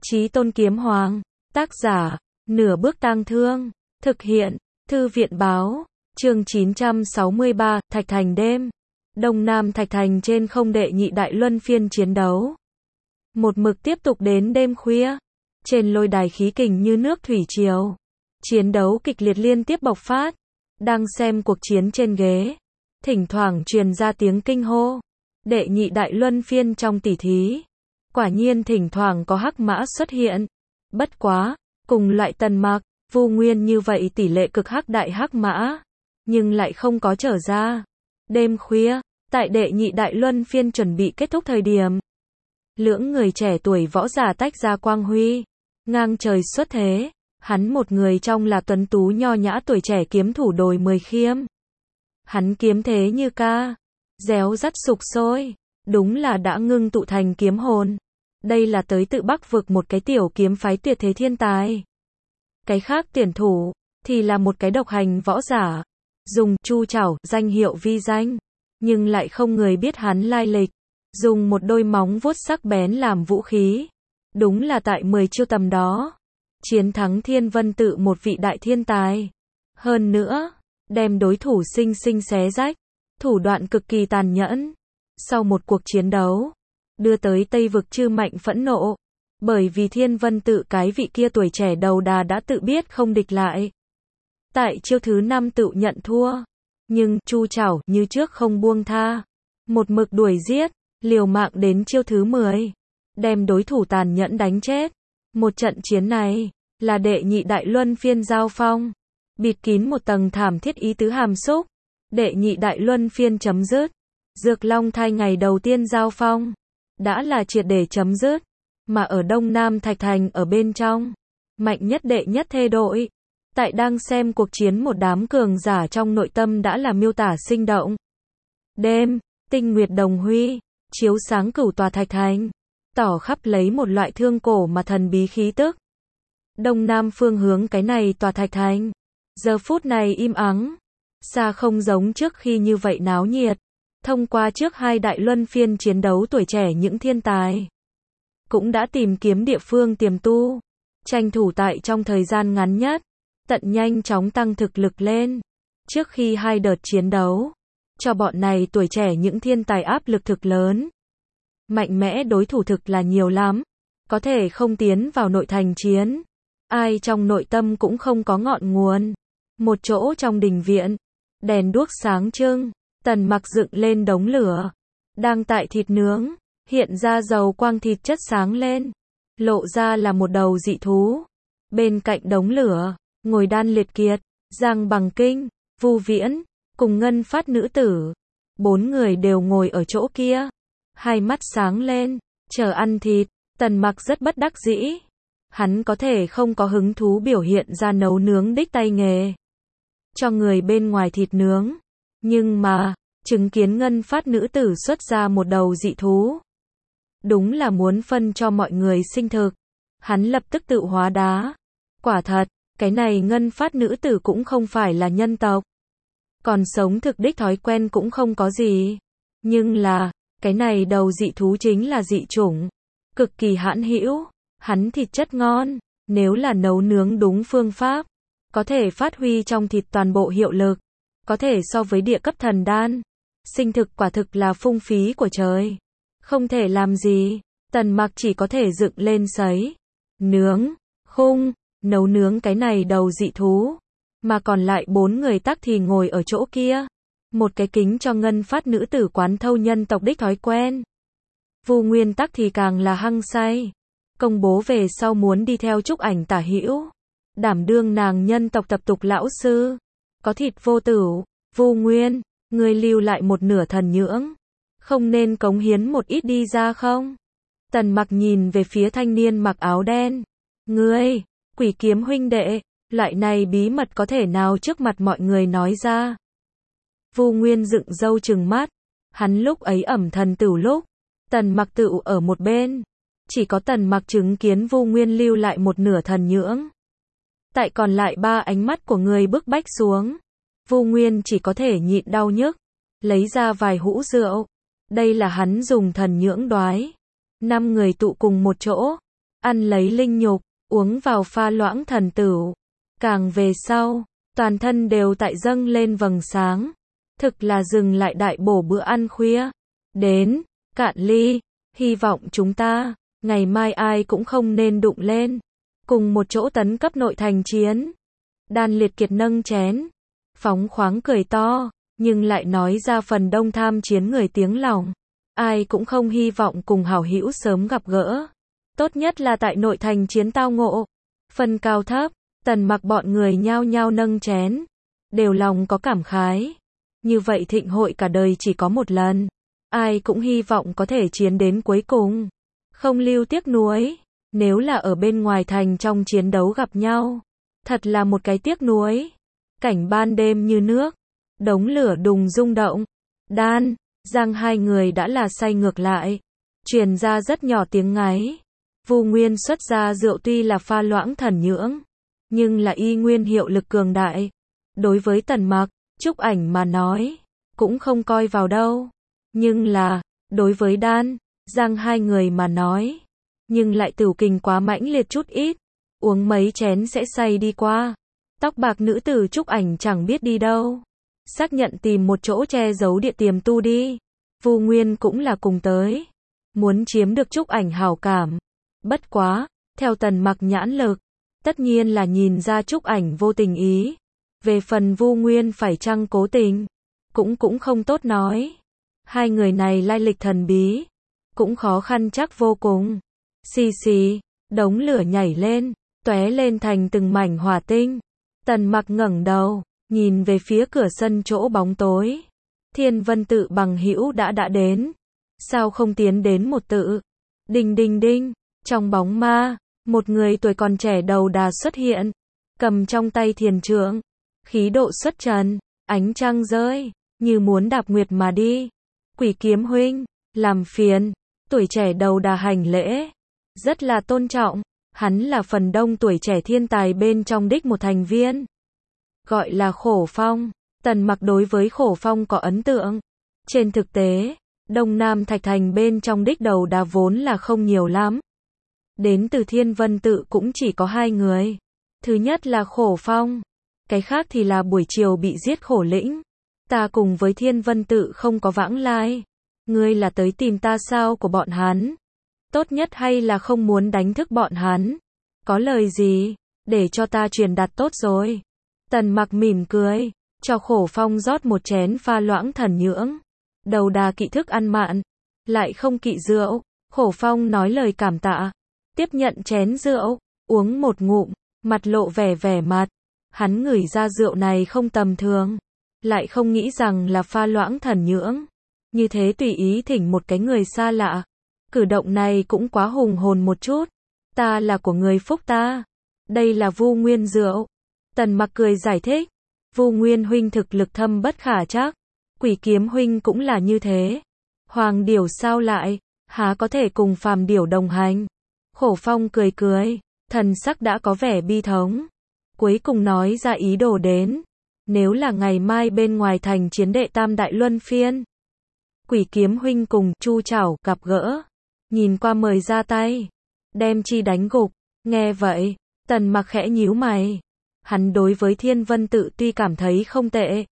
Chí Tôn Kiếm Hoàng. Tác giả, Nửa Bước Tang Thương. Thực hiện, Thư viện Báo. Chương 963, Thạch Thành đêm. Đông Nam Thạch Thành trên không đệ nhị đại luân phiên chiến đấu. Một mực tiếp tục đến đêm khuya. Trên lôi đài khí kình như nước thủy triều. Chiến đấu kịch liệt liên tiếp bộc phát. Đang xem cuộc chiến trên ghế. Thỉnh thoảng truyền ra tiếng kinh hô. Đệ nhị đại luân phiên trong tỉ thí. Quả nhiên thỉnh thoảng có hắc mã xuất hiện. Bất quá, cùng loại Tần Mặc, Vu Nguyên như vậy tỷ lệ cực hắc đại hắc mã. Nhưng lại không có trở ra. Đêm khuya, tại đệ nhị đại luân phiên chuẩn bị kết thúc thời điểm. Lưỡng người trẻ tuổi võ giả tách ra quang huy. Ngang trời xuất thế. Hắn một người trong là tuấn tú nho nhã tuổi trẻ kiếm thủ đồi 10 khiêm. Hắn kiếm thế như ca. Réo rắt sục sôi. Đúng là đã ngưng tụ thành kiếm hồn. Đây là tới tự Bắc vực một cái tiểu kiếm phái tuyệt thế thiên tài. Cái khác tuyển thủ, thì là một cái độc hành võ giả. Dùng Chu Trảo, danh hiệu vi danh. Nhưng lại không người biết hắn lai lịch. Dùng một đôi móng vuốt sắc bén làm vũ khí. Đúng là tại 10 chiêu tầm đó. Chiến thắng Thiên Vân Tự một vị đại thiên tài. Hơn nữa, đem đối thủ sinh sinh xé rách. Thủ đoạn cực kỳ tàn nhẫn. Sau một cuộc chiến đấu, đưa tới Tây vực chư mạnh phẫn nộ. Bởi vì Thiên Vân Tự cái vị kia tuổi trẻ đầu đà đã tự biết không địch lại. Tại chiêu thứ 5 tự nhận thua. Nhưng Chu Trảo như trước không buông tha. Một mực đuổi giết, liều mạng đến chiêu thứ 10. Đem đối thủ tàn nhẫn đánh chết. Một trận chiến này, là đệ nhị đại luân phiên giao phong. Bịt kín một tầng thảm thiết ý tứ hàm xúc. Đệ nhị đại luân phiên chấm dứt. Dược Long Thai ngày đầu tiên giao phong. Đã là triệt để chấm dứt. Mà ở Đông Nam Thạch Thành ở bên trong. Mạnh nhất đệ nhất thê đội. Tại đang xem cuộc chiến một đám cường giả trong nội tâm đã là miêu tả sinh động. Đêm, tinh nguyệt đồng huy. Chiếu sáng cửu tòa Thạch Thành. Tỏ khắp lấy một loại thương cổ mà thần bí khí tức. Đông Nam phương hướng cái này tòa Thạch Thành. Giờ phút này im ắng. Xa không giống trước khi như vậy náo nhiệt. Thông qua trước hai đại luân phiên chiến đấu tuổi trẻ những thiên tài. Cũng đã tìm kiếm địa phương tiềm tu. Tranh thủ tại trong thời gian ngắn nhất. Tận nhanh chóng tăng thực lực lên. Trước khi hai đợt chiến đấu. Cho bọn này tuổi trẻ những thiên tài áp lực thực lớn. Mạnh mẽ đối thủ thực là nhiều lắm. Có thể không tiến vào nội thành chiến. Ai trong nội tâm cũng không có ngọn nguồn. Một chỗ trong đình viện. Đèn đuốc sáng trưng. Tần Mặc dựng lên đống lửa. Đang tại thịt nướng. Hiện ra dầu quang thịt chất sáng lên. Lộ ra là một đầu dị thú. Bên cạnh đống lửa. Ngồi Đan Liệt Kiệt. Giang Bằng Kinh. Vu Viễn. Cùng Ngân Phát nữ tử. 4 người đều ngồi ở chỗ kia. Hai mắt sáng lên. Chờ ăn thịt. Tần Mặc rất bất đắc dĩ. Hắn có thể không có hứng thú biểu hiện ra nấu nướng đích tay nghề. Cho người bên ngoài thịt nướng. Nhưng mà, chứng kiến Ngân Phát nữ tử xuất ra một đầu dị thú. Đúng là muốn phân cho mọi người sinh thực. Hắn lập tức tự hóa đá. Quả thật, cái này Ngân Phát nữ tử cũng không phải là nhân tộc. Còn sống thực đích thói quen cũng không có gì. Nhưng là, cái này đầu dị thú chính là dị chủng. Cực kỳ hãn hữu. Hắn thịt chất ngon. Nếu là nấu nướng đúng phương pháp. Có thể phát huy trong thịt toàn bộ hiệu lực. Có thể so với địa cấp thần đan. Sinh thực quả thực là phung phí của trời. Không thể làm gì. Tần Mặc chỉ có thể dựng lên sấy. Nướng. Khung. Nấu nướng cái này đầu dị thú. Mà còn lại 4 người tắc thì ngồi ở chỗ kia. Một cái kính cho Ngân Phát nữ tử quán thâu nhân tộc đích thói quen. Vu Nguyên tắc thì càng là hăng say. Công bố về sau muốn đi theo Trúc Ảnh tả hữu. Đảm đương nàng nhân tộc tập tục lão sư. Có thịt vô tử. Vu Nguyên, ngươi lưu lại một nửa thần nhưỡng. Không nên cống hiến một ít đi ra không? Tần Mặc nhìn về phía thanh niên mặc áo đen. Ngươi, Quỷ Kiếm huynh đệ, loại này bí mật có thể nào trước mặt mọi người nói ra? Vu Nguyên dựng râu trừng mắt. Hắn lúc ấy ẩm thần tử lúc. Tần Mặc tự ở một bên. Chỉ có Tần Mặc chứng kiến Vu Nguyên lưu lại một nửa thần nhưỡng. Tại còn lại 3 ánh mắt của người bức bách xuống. Vu Nguyên chỉ có thể nhịn đau nhức. Lấy ra vài hũ rượu. Đây là hắn dùng thần nhưỡng đoái. 5 người tụ cùng một chỗ. ăn lấy linh nhục, uống vào pha loãng thần tửu. Càng về sau, toàn thân đều tại dâng lên vầng sáng. Thực là dừng lại đại bổ bữa ăn khuya. Đến, cạn ly, hy vọng chúng ta, ngày mai ai cũng không nên đụng lên. Cùng một chỗ tấn cấp nội thành chiến. Đan Liệt Kiệt nâng chén, phóng khoáng cười to, nhưng lại nói ra phần đông tham chiến người tiếng lòng. Ai cũng không hy vọng cùng hảo hữu sớm gặp gỡ. Tốt nhất là tại nội thành chiến tao ngộ. Phần cao thấp, Tần Mặc bọn người nhao nhao nâng chén. Đều lòng có cảm khái. Như vậy thịnh hội cả đời chỉ có một lần. Ai cũng hy vọng có thể chiến đến cuối cùng. Không lưu tiếc nuối. Nếu là ở bên ngoài thành trong chiến đấu gặp nhau. Thật là một cái tiếc nuối. Cảnh ban đêm như nước. Đống lửa đùng rung động. Đan, Giang hai người đã là say ngược lại. Truyền ra rất nhỏ tiếng ngáy. Vu Nguyên xuất ra rượu tuy là pha loãng thần nhưỡng. Nhưng là y nguyên hiệu lực cường đại. Đối với Tần Mặc, Trúc Ảnh mà nói. Cũng không coi vào đâu. Nhưng là, đối với Đan, Giang hai người mà nói. Nhưng lại tửu kình quá mãnh liệt chút ít. Uống mấy chén sẽ say đi qua. Tóc bạc nữ tử Trúc Ảnh chẳng biết đi đâu. Xác nhận tìm một chỗ che giấu địa tiềm tu đi. Vu Nguyên cũng là cùng tới. Muốn chiếm được Trúc Ảnh hảo cảm. Bất quá, theo Tần Mặc nhãn lực, tất nhiên là nhìn ra Trúc Ảnh vô tình ý. Về phần Vu Nguyên phải chăng cố tình, cũng không tốt nói. Hai người này lai lịch thần bí, cũng khó khăn chắc vô cùng. Xì xì, đống lửa nhảy lên, tóe lên thành từng mảnh hỏa tinh. Tần Mặc ngẩng đầu, nhìn về phía cửa sân chỗ bóng tối. Thiên Vân Tự bằng hữu đã đến. Sao không tiến đến một tự? Đinh đinh đinh, trong bóng ma, một người tuổi còn trẻ đầu đà xuất hiện, cầm trong tay thiền trượng, khí độ xuất trần, ánh trăng rơi, như muốn đạp nguyệt mà đi. Quỷ Kiếm huynh, làm phiền. Tuổi trẻ đầu đà hành lễ, rất là tôn trọng. Hắn là phần đông tuổi trẻ thiên tài bên trong đích một thành viên. Gọi là Khổ Phong. Tần Mặc đối với Khổ Phong có ấn tượng. Trên thực tế, Đông Nam Thạch Thành bên trong đích đầu đà vốn là không nhiều lắm. Đến từ Thiên Vân Tự cũng chỉ có hai người. Thứ nhất là Khổ Phong. Cái khác thì là buổi chiều bị giết Khổ Lĩnh. Ta cùng với Thiên Vân Tự không có vãng lai. Ngươi là tới tìm ta sao của bọn hắn? Tốt nhất hay là không muốn đánh thức bọn hắn? Có lời gì? Để cho ta truyền đạt tốt rồi. Tần Mặc mỉm cười, cho Khổ Phong rót một chén pha loãng thần nhưỡng. Đầu đà kỵ thức ăn mặn, lại không kỵ rượu. Khổ Phong nói lời cảm tạ, tiếp nhận chén rượu, uống một ngụm, mặt lộ vẻ mặt. Hắn ngửi ra rượu này không tầm thường, lại không nghĩ rằng là pha loãng thần nhưỡng. Như thế tùy ý thỉnh một cái người xa lạ. Cử động này cũng quá hùng hồn một chút. Ta là của người phúc ta. Đây là Vu Nguyên rượu. Tần Mặc cười giải thích. Vu Nguyên huynh thực lực thâm bất khả trắc. Quỷ Kiếm huynh cũng là như thế. Hoàng điểu sao lại, há có thể cùng phàm điểu đồng hành. Khổ Phong cười, thần sắc đã có vẻ bi thống. Cuối cùng nói ra ý đồ đến. Nếu là ngày mai bên ngoài thành chiến đệ tam đại luân phiên. Quỷ Kiếm huynh cùng Chu Trảo gặp gỡ. Nhìn qua mời ra tay. Đem chi đánh gục. Nghe vậy, Tần Mặc khẽ nhíu mày. Hắn đối với Thiên Vân Tự tuy cảm thấy không tệ.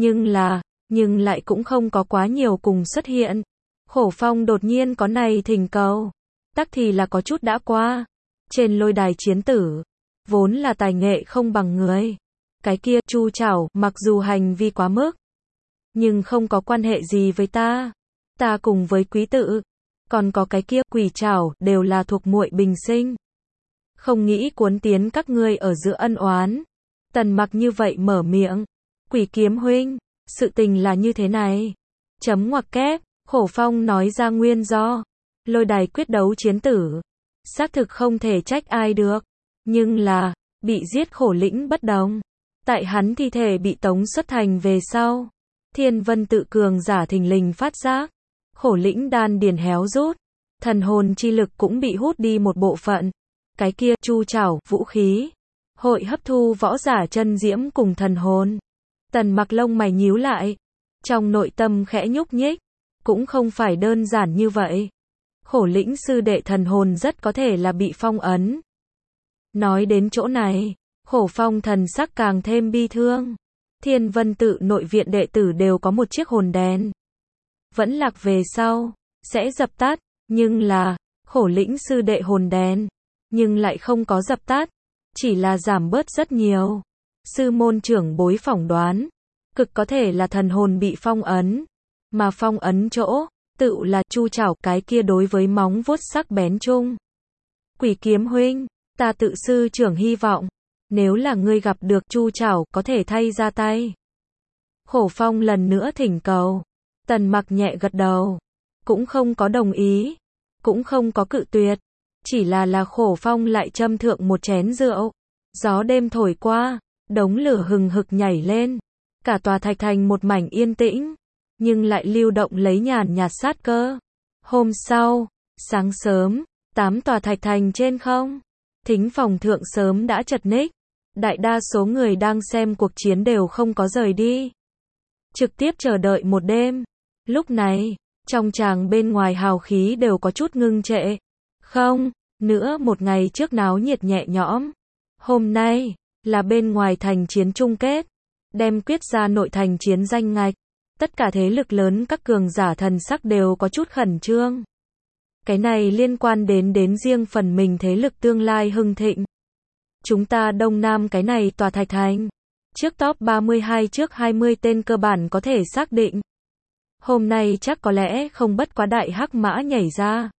Nhưng lại cũng không có quá nhiều cùng xuất hiện. Khổ Phong đột nhiên có này thỉnh cầu. Tắc thì là có chút đã qua. Trên lôi đài chiến tử. Vốn là tài nghệ không bằng người. Cái kia Chu Trảo mặc dù hành vi quá mức. Nhưng không có quan hệ gì với ta. Ta cùng với Quý Tự. Còn có cái kia Quỷ Trảo đều là thuộc muội bình sinh. Không nghĩ cuốn tiến các ngươi ở giữa ân oán. Tần Mặc như vậy mở miệng. Quỷ Kiếm huynh, sự tình là như thế này. Chấm ngoặc kép, Khổ Phong nói ra nguyên do. Lôi đài quyết đấu chiến tử. Xác thực không thể trách ai được. Nhưng là, bị giết Khổ Lĩnh bất đồng. Tại hắn thi thể bị tống xuất thành về sau. Thiên Vân Tự cường giả thình lình phát giác. Khổ Lĩnh đan điền héo rút. Thần hồn chi lực cũng bị hút đi một bộ phận. Cái kia Chu Trảo vũ khí. Hội hấp thu võ giả chân diễm cùng thần hồn. Tần Mặc lông mày nhíu lại. Trong nội tâm khẽ nhúc nhích. Cũng không phải đơn giản như vậy. Khổ lĩnh sư đệ thần hồn rất có thể là bị phong ấn. Nói đến chỗ này, Khổ Phong thần sắc càng thêm bi thương. Thiên Vân tự nội viện đệ tử đều có một chiếc hồn đèn. Vẫn lạc về sau, sẽ dập tắt, nhưng là, Khổ lĩnh sư đệ hồn đèn, nhưng lại không có dập tắt, chỉ là giảm bớt rất nhiều. Sư môn trưởng bối phỏng đoán, cực có thể là thần hồn bị phong ấn, mà phong ấn chỗ, tự là Chu Trảo cái kia đối với móng vuốt sắc bén chung. Quỷ Kiếm huynh, ta tự sư trưởng hy vọng, nếu là ngươi gặp được Chu Trảo có thể thay ra tay. Khổ Phong lần nữa thỉnh cầu. Tần Mặc nhẹ gật đầu, cũng không có đồng ý, cũng không có cự tuyệt, chỉ là Khổ Phong lại châm thượng một chén rượu. Gió đêm thổi qua, đống lửa hừng hực nhảy lên, cả tòa thạch thành một mảnh yên tĩnh, nhưng lại lưu động lấy nhàn nhạt sát cơ. Hôm sau, sáng sớm, 8 tòa thạch thành trên không, thính phòng thượng sớm đã chật ních, đại đa số người đang xem cuộc chiến đều không có rời đi, trực tiếp chờ đợi một đêm. Lúc này, trong tràng bên ngoài hào khí đều có chút ngưng trệ. Không, nữa một ngày trước náo nhiệt nhẹ nhõm. Hôm nay, là bên ngoài thành chiến chung kết, đem quyết ra nội thành chiến danh ngạch. Tất cả thế lực lớn các cường giả thần sắc đều có chút khẩn trương. Cái này liên quan đến riêng phần mình thế lực tương lai hưng thịnh. Chúng ta Đông Nam cái này tòa thạch thành, trước top 32 trước 20 tên cơ bản có thể xác định. Hôm nay chắc có lẽ không bất quá đại hắc mã nhảy ra.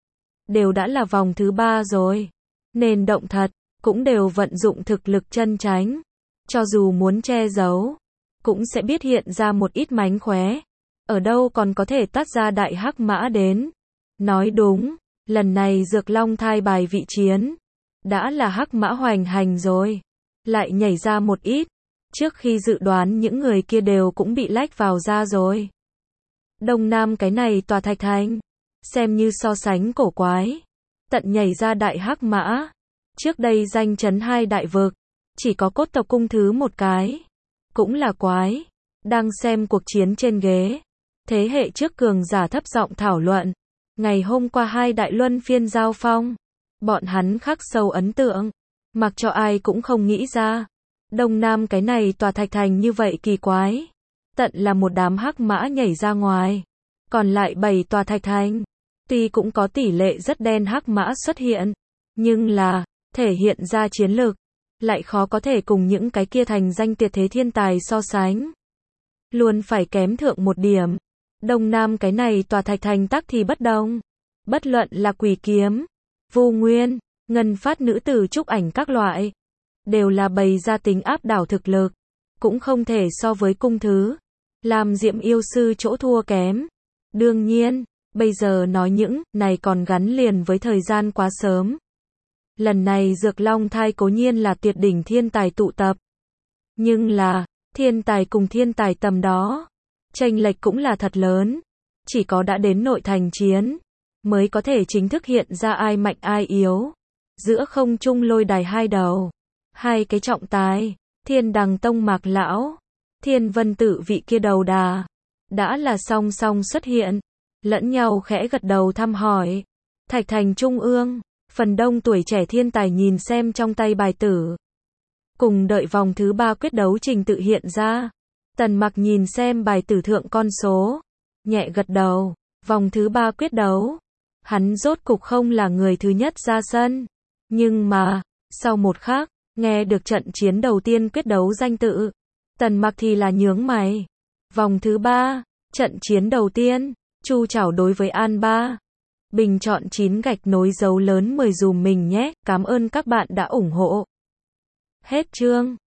Đều đã là vòng thứ 3 rồi, nên động thật, cũng đều vận dụng thực lực chân chánh. Cho dù muốn che giấu, cũng sẽ biết hiện ra một ít mánh khóe. Ở đâu còn có thể tát ra đại hắc mã đến. Nói đúng, lần này Dược Long thai bài vị chiến, đã là hắc mã hoành hành rồi. Lại nhảy ra một ít, trước khi dự đoán những người kia đều cũng bị lách vào ra rồi. Đông Nam cái này tòa thạch thành, xem như so sánh cổ quái. Tận nhảy ra đại hắc mã. Trước đây danh chấn 2 đại vực, chỉ có Cốt tộc cung thứ một cái. Cũng là quái. Đang xem cuộc chiến trên ghế, thế hệ trước cường giả thấp giọng thảo luận. Ngày hôm qua 2 đại luân phiên giao phong, bọn hắn khắc sâu ấn tượng, mặc cho ai cũng không nghĩ ra. Đông Nam cái này tòa thạch thành như vậy kỳ quái. Tận là một đám hắc mã nhảy ra ngoài. Còn lại 7 tòa thạch thành, tuy cũng có tỷ lệ rất đen hắc mã xuất hiện, nhưng là, thể hiện ra chiến lược, lại khó có thể cùng những cái kia thành danh tuyệt thế thiên tài so sánh. Luôn phải kém thượng một điểm. Đông Nam cái này tòa thạch thành tắc thì bất đồng. Bất luận là Quỷ Kiếm, Vu Nguyên, Ngân Phát nữ tử trúc ảnh các loại, đều là bày ra tính áp đảo thực lực, cũng không thể so với cung thứ, làm Diệm yêu sư chỗ thua kém. Đương nhiên, bây giờ nói những này còn gắn liền với thời gian quá sớm. Lần này Dược Long thai cố nhiên là tuyệt đỉnh thiên tài tụ tập, nhưng là, thiên tài cùng thiên tài tầm đó, chênh lệch cũng là thật lớn. Chỉ có đã đến nội thành chiến, mới có thể chính thức hiện ra ai mạnh ai yếu. Giữa không trung lôi đài hai đầu, hai cái trọng tài, Thiên Đằng Tông Mạc Lão, Thiên Vân tự vị kia đầu đà, đã là song song xuất hiện, lẫn nhau khẽ gật đầu thăm hỏi. Thạch thành trung ương, phần đông tuổi trẻ thiên tài nhìn xem trong tay bài tử, cùng đợi vòng thứ 3 quyết đấu trình tự hiện ra. Tần Mặc nhìn xem bài tử thượng con số, nhẹ gật đầu. Vòng thứ 3 quyết đấu, hắn rốt cục không là người thứ nhất ra sân, nhưng mà, sau một khắc, nghe được trận chiến đầu tiên quyết đấu danh tự, Tần Mặc thì là nhướng mày. Vòng thứ 3, trận chiến đầu tiên, Chu Trảo đối với An Ba. Bình chọn 9 gạch nối dấu lớn 10 dùm mình nhé, cảm ơn các bạn đã ủng hộ. Hết chương.